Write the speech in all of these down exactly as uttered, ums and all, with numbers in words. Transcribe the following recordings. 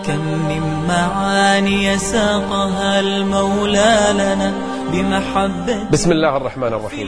كم من معاني ساقها المولى لنا بمحبة. بسم الله الرحمن الرحيم.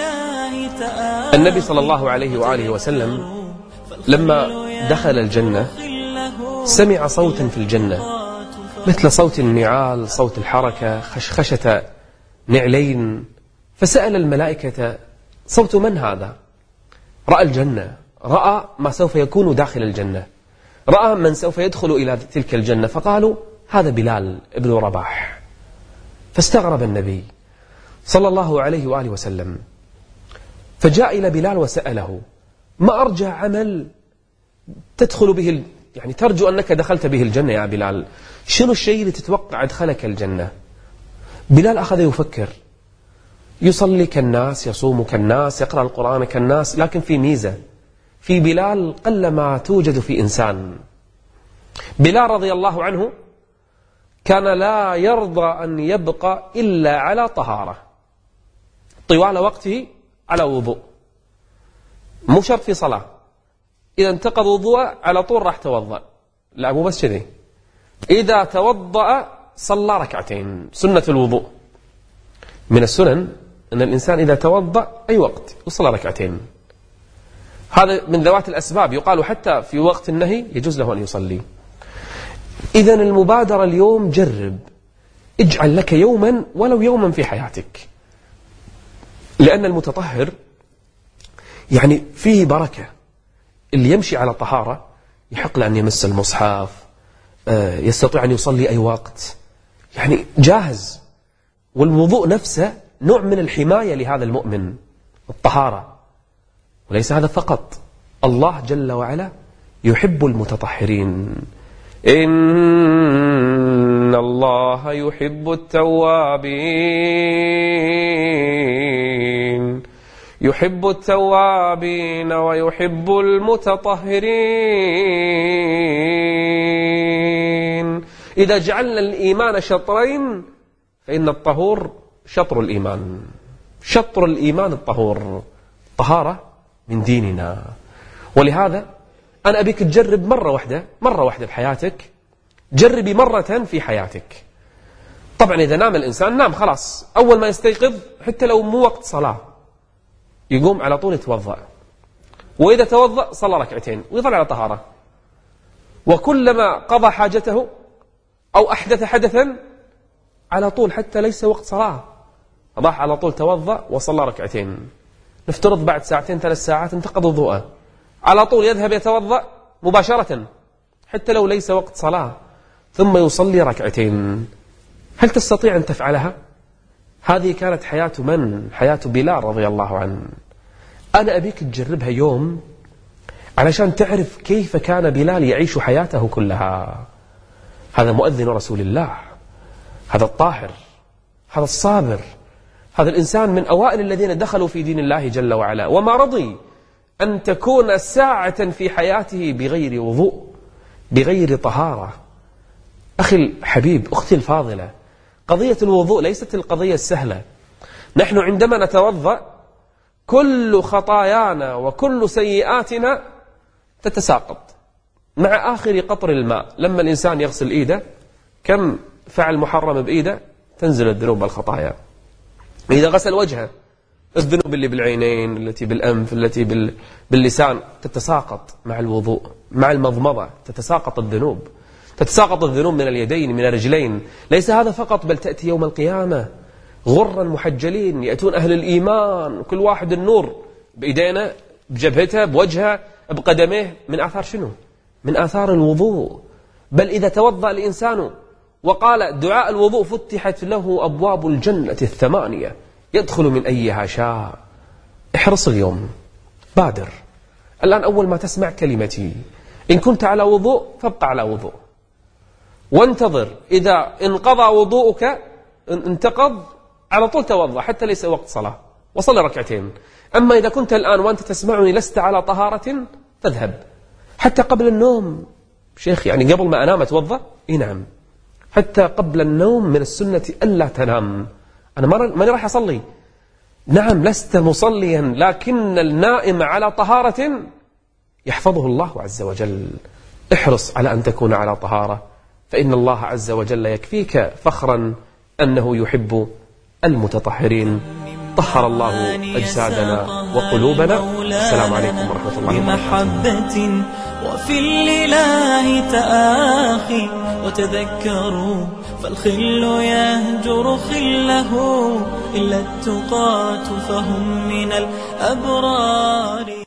النبي صلى الله عليه وآله وسلم لما دخل الجنة سمع صوتا في الجنة مثل صوت النعال، صوت الحركة، خشخشة نعلين، فسأل الملائكة: صوت من هذا؟ رأى الجنة، رأى ما سوف يكون داخل الجنة، رأى من سوف يدخل إلى تلك الجنة، فقالوا: هذا بلال ابن رباح. فاستغرب النبي صلى الله عليه وآله وسلم، فجاء إلى بلال وسأله: ما أرجع عمل تدخل به، يعني ترجو أنك دخلت به الجنة يا بلال؟ شنو الشيء اللي تتوقع أدخلك الجنة؟ بلال أخذ يفكر، يصلي كالناس، يصوم كالناس، يقرأ القرآن كالناس، لكن في ميزة في بلال قلما توجد في إنسان. بلال رضي الله عنه كان لا يرضى أن يبقى إلا على طهارة طوال وقته، على وضوء، مو شرط في صلاة، إذا انتقض وضوء على طول راح توضأ، لا مو بس كذي، إذا توضأ صلى ركعتين. سنة الوضوء من السنن أن الإنسان إذا توضأ أي وقت يصلى ركعتين، هذا من ذوات الأسباب، يقال حتى في وقت النهي يجوز له أن يصلي. إذن المبادرة اليوم، جرب، اجعل لك يوما ولو يوما في حياتك، لأن المتطهر يعني فيه بركة. اللي يمشي على طهارة يحق له أن يمس المصحف، يستطيع أن يصلي أي وقت، يعني جاهز. والوضوء نفسه نوع من الحماية لهذا المؤمن، الطهارة. وليس هذا فقط، الله جل وعلا يحب المتطهرين. إن الله يحب التوابين يحب التوابين ويحب المتطهرين. إذا جعلنا الإيمان شطرين فإن الطهور شطر الإيمان، شطر الإيمان الطهور، طهارة من ديننا. ولهذا أنا أبيك تجرب مرة واحدة، مرة واحدة بحياتك، جربي مرة في حياتك. طبعا إذا نام الإنسان نام خلاص، أول ما يستيقظ حتى لو مو وقت صلاة يقوم على طول يتوضأ، وإذا توضأ صلى ركعتين ويظل على طهارة، وكلما قضى حاجته أو أحدث حدثا على طول حتى ليس وقت صلاة راح على طول توضأ وصلى ركعتين. نفترض بعد ساعتين ثلاث ساعات انتقض وضوءه، على طول يذهب يتوضأ مباشرة حتى لو ليس وقت صلاة، ثم يصلي ركعتين. هل تستطيع أن تفعلها؟ هذه كانت حياة من؟ حياة بلال رضي الله عنه. أنا أبيك تجربها يوم علشان تعرف كيف كان بلال يعيش حياته كلها. هذا مؤذن رسول الله، هذا الطاهر، هذا الصابر، هذا الإنسان من أوائل الذين دخلوا في دين الله جل وعلا، وما رضي أن تكون ساعة في حياته بغير وضوء، بغير طهارة. أخي الحبيب، أختي الفاضلة، قضية الوضوء ليست القضية السهلة. نحن عندما نتوضأ كل خطايانا وكل سيئاتنا تتساقط مع آخر قطر الماء. لما الإنسان يغسل إيده كم فعل محرم بإيده تنزل الذنوب والخطايا. إذا غسل وجهه الذنوب اللي بالعينين، التي بالأنف، التي باللسان تتساقط مع الوضوء. مع المضمضة تتساقط الذنوب، تتساقط الذنوب من اليدين، من الرجلين. ليس هذا فقط، بل تأتي يوم القيامة غرا محجلين، يأتون أهل الإيمان كل واحد النور بإيدينا، بجبهته، بوجهه، بقدميه، من آثار شنو؟ من آثار الوضوء. بل إذا توضأ الإنسان وقال دعاء الوضوء فتحت له أبواب الجنة الثمانية يدخل من أيها شاء. احرص اليوم، بادر الآن أول ما تسمع كلمتي، إن كنت على وضوء فابقى على وضوء، وانتظر إذا انقضى وضوءك انتقض على طول توضأ حتى ليس وقت صلاة وصل ركعتين. أما إذا كنت الآن وأنت تسمعني لست على طهارة فاذهب حتى قبل النوم. شيخ يعني قبل ما أنام أتوضأ؟ إيه نعم، حتى قبل النوم من السنة ألا تنام. أنا ما راح أصلي، نعم لست مصليا، لكن النائم على طهارة يحفظه الله عز وجل. احرص على أن تكون على طهارة فإن الله عز وجل يكفيك فخرا أنه يحب المتطهرين. طهر الله أجسادنا وقلوبنا. السلام عليكم ورحمة الله بمحبة وفي الإله تآخي وتذكروا فالخل يهجر خله إلا التقاة فهم من الأبرار.